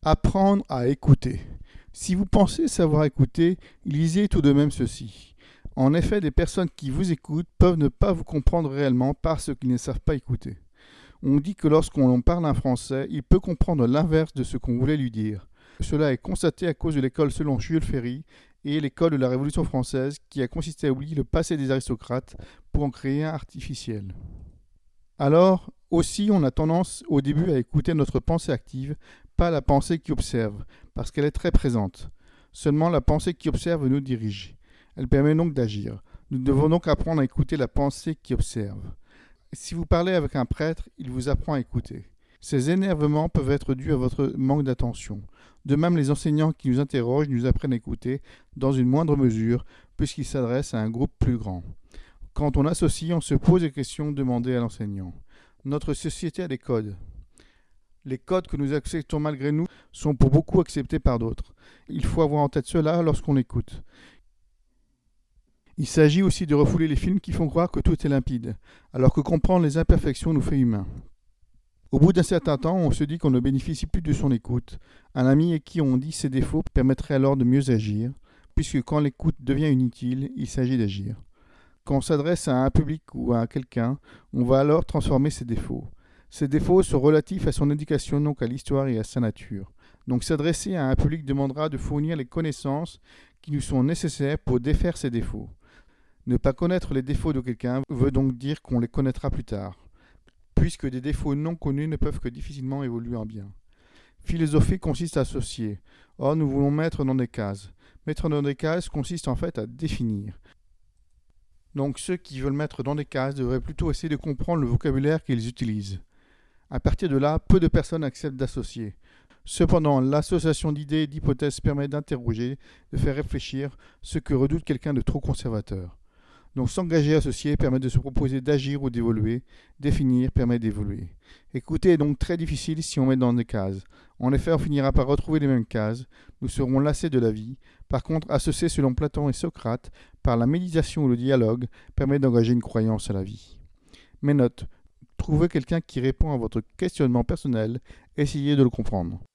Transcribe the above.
Apprendre à écouter. Si vous pensez savoir écouter, lisez tout de même ceci. En effet, des personnes qui vous écoutent peuvent ne pas vous comprendre réellement parce qu'ils ne savent pas écouter. On dit que lorsqu'on parle un français, il peut comprendre l'inverse de ce qu'on voulait lui dire. Cela est constaté à cause de l'école selon Jules Ferry et l'école de la Révolution française qui a consisté à oublier le passé des aristocrates pour en créer un artificiel. Alors, aussi, on a tendance au début à écouter notre pensée active, pas la pensée qui observe, parce qu'elle est très présente. Seulement la pensée qui observe nous dirige. Elle permet donc d'agir. Nous devons donc apprendre à écouter la pensée qui observe. Si vous parlez avec un prêtre, il vous apprend à écouter. Ces énervements peuvent être dus à votre manque d'attention. De même, les enseignants qui nous interrogent nous apprennent à écouter dans une moindre mesure, puisqu'ils s'adressent à un groupe plus grand. Quand on associe, on se pose des questions demandées à l'enseignant. Notre société a des codes. Les codes que nous acceptons malgré nous sont pour beaucoup acceptés par d'autres. Il faut avoir en tête cela lorsqu'on écoute. Il s'agit aussi de refouler les films qui font croire que tout est limpide, alors que comprendre les imperfections nous fait humains. Au bout d'un certain temps, on se dit qu'on ne bénéficie plus de son écoute. Un ami à qui on dit ses défauts permettrait alors de mieux agir, puisque quand l'écoute devient inutile, il s'agit d'agir. Quand on s'adresse à un public ou à quelqu'un, on va alors transformer ses défauts. Ces défauts sont relatifs à son éducation, donc à l'histoire et à sa nature. Donc s'adresser à un public demandera de fournir les connaissances qui nous sont nécessaires pour défaire ces défauts. Ne pas connaître les défauts de quelqu'un veut donc dire qu'on les connaîtra plus tard, puisque des défauts non connus ne peuvent que difficilement évoluer en bien. Philosopher consiste à associer. Or, nous voulons mettre dans des cases. Mettre dans des cases consiste en fait à définir. Donc ceux qui veulent mettre dans des cases devraient plutôt essayer de comprendre le vocabulaire qu'ils utilisent. À partir de là, peu de personnes acceptent d'associer. Cependant, l'association d'idées et d'hypothèses permet d'interroger, de faire réfléchir, ce que redoute quelqu'un de trop conservateur. Donc s'engager à associer permet de se proposer d'agir ou d'évoluer, définir permet d'évoluer. Écouter est donc très difficile si on met dans des cases. En effet, on finira par retrouver les mêmes cases, nous serons lassés de la vie. Par contre, associer selon Platon et Socrate, par la méditation ou le dialogue, permet d'engager une croyance à la vie. Mes notes. Trouvez quelqu'un qui répond à votre questionnement personnel, essayez de le comprendre.